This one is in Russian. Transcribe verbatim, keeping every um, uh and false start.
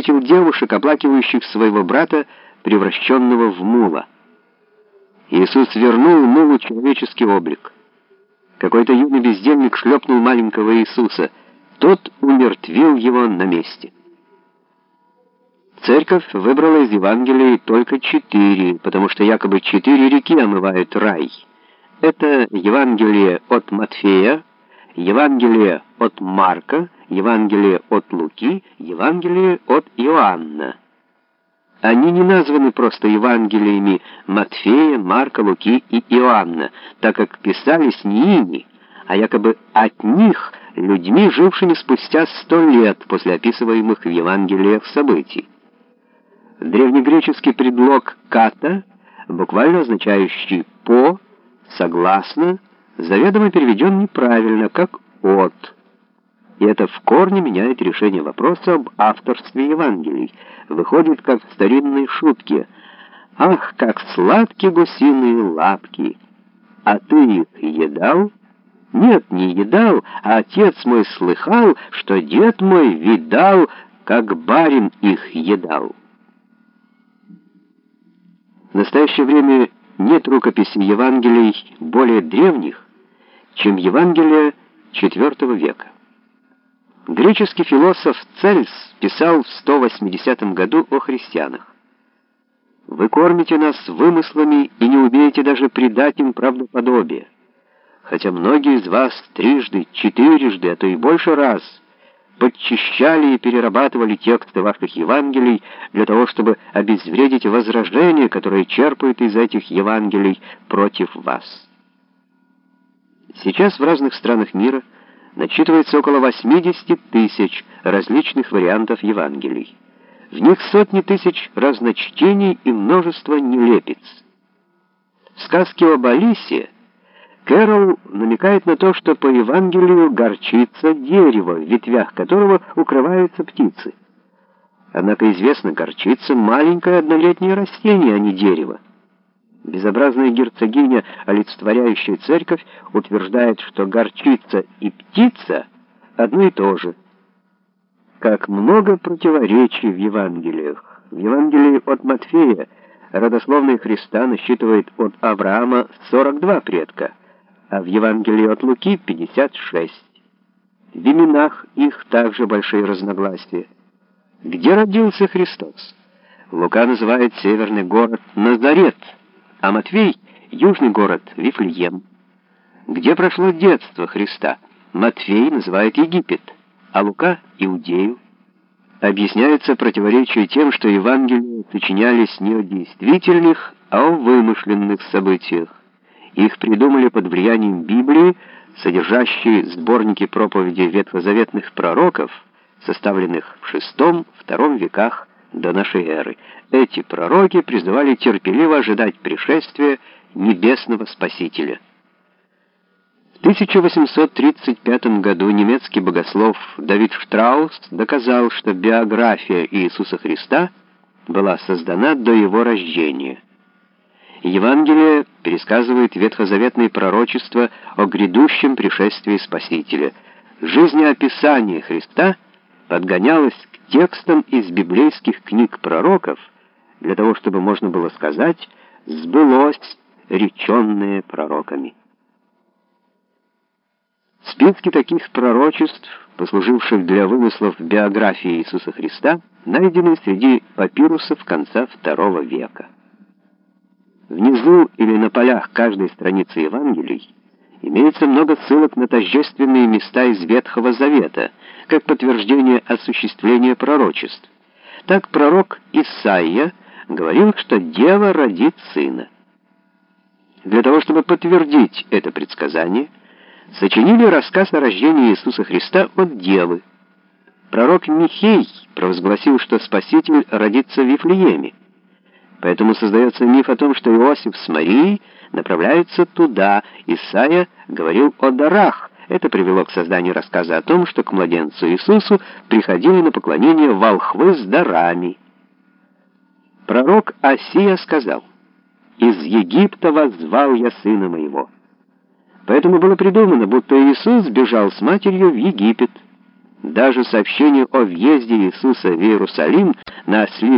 встретил девушек, оплакивающих своего брата, превращенного в мула. Иисус вернул мулу человеческий облик. Какой-то юный бездельник шлепнул маленького Иисуса. Тот умертвил его на месте. Церковь выбрала из Евангелий только четыре, потому что якобы четыре реки омывают рай. Это Евангелие от Матфея, Евангелие от Марка, Евангелие от Луки, Евангелие от Иоанна. Они не названы просто Евангелиями Матфея, Марка, Луки и Иоанна, так как писались не ими, а якобы от них людьми, жившими спустя сто лет после описываемых в Евангелиях событий. Древнегреческий предлог «ката», буквально означающий «по», «согласно», заведомо переведен неправильно, как «от». И это в корне меняет решение вопроса об авторстве Евангелий. Выходит, как в старинной шутке: «Ах, как сладки гусиные лапки! А ты их едал?» «Нет, не едал, а отец мой слыхал, что дед мой видал, как барин их едал». В настоящее время нет рукописей Евангелий более древних, чем Евангелие четвёртого века. Греческий философ Цельс писал в сто восьмидесятом году о христианах: «Вы кормите нас вымыслами и не умеете даже придать им правдоподобие, хотя многие из вас трижды, четырежды, а то и больше раз подчищали и перерабатывали тексты ваших Евангелий для того, чтобы обезвредить возражения, которые черпают из этих Евангелий против вас». Сейчас в разных странах мира насчитывается около восьмидесяти тысяч различных вариантов Евангелий. В них сотни тысяч разночтений и множество нелепиц. В сказке об Алисе Кэрол намекает на то, что по Евангелию горчица — дерево, в ветвях которого укрываются птицы. Однако известно, горчица — маленькое однолетнее растение, а не дерево. Безобразная герцогиня, олицетворяющая церковь, утверждает, что горчица и птица — одно и то же. Как много противоречий в Евангелиях. В Евангелии от Матфея родословная Христа насчитывает от Авраама сорок два предка, а в Евангелии от Луки — пятьдесят шесть. В именах их также большие разногласия. Где родился Христос? Лука называет северный город Назарет, а Матфей — южный город Вифлеем. Где прошло детство Христа? Матфей называет Египет, а Лука — Иудею. Объясняется противоречие тем, что Евангелия сочинялись не о действительных, а о вымышленных событиях. Их придумали под влиянием Библии, содержащей сборники проповедей ветхозаветных пророков, составленных в шестом-втором веках до нашей эры. Эти пророки призывали терпеливо ожидать пришествия небесного Спасителя. В тысяча восемьсот тридцать пятом году немецкий богослов Давид Штраус доказал, что биография Иисуса Христа была создана до его рождения. Евангелие пересказывает ветхозаветные пророчества о грядущем пришествии Спасителя. Жизнеописание Христа подгонялось к текстам из библейских книг пророков для того, чтобы можно было сказать «сбылось реченное пророками». Списки таких пророчеств, послуживших для вымыслов биографии Иисуса Христа, найдены среди папирусов конца второго века. Внизу или на полях каждой страницы Евангелий имеется много ссылок на тождественные места из Ветхого Завета, как подтверждение осуществления пророчеств. Так пророк Исаия говорил, что дева родит сына. Для того, чтобы подтвердить это предсказание, сочинили рассказ о рождении Иисуса Христа от девы. Пророк Михей провозгласил, что Спаситель родится в Вифлееме. Поэтому создается миф о том, что Иосиф с Марией направляются туда. Исаия говорил о дарах. Это привело к созданию рассказа о том, что к младенцу Иисусу приходили на поклонение волхвы с дарами. Пророк Осия сказал: «Из Египта воззвал я сына моего». Поэтому было придумано, будто Иисус бежал с матерью в Египет. Даже сообщение о въезде Иисуса в Иерусалим на ослице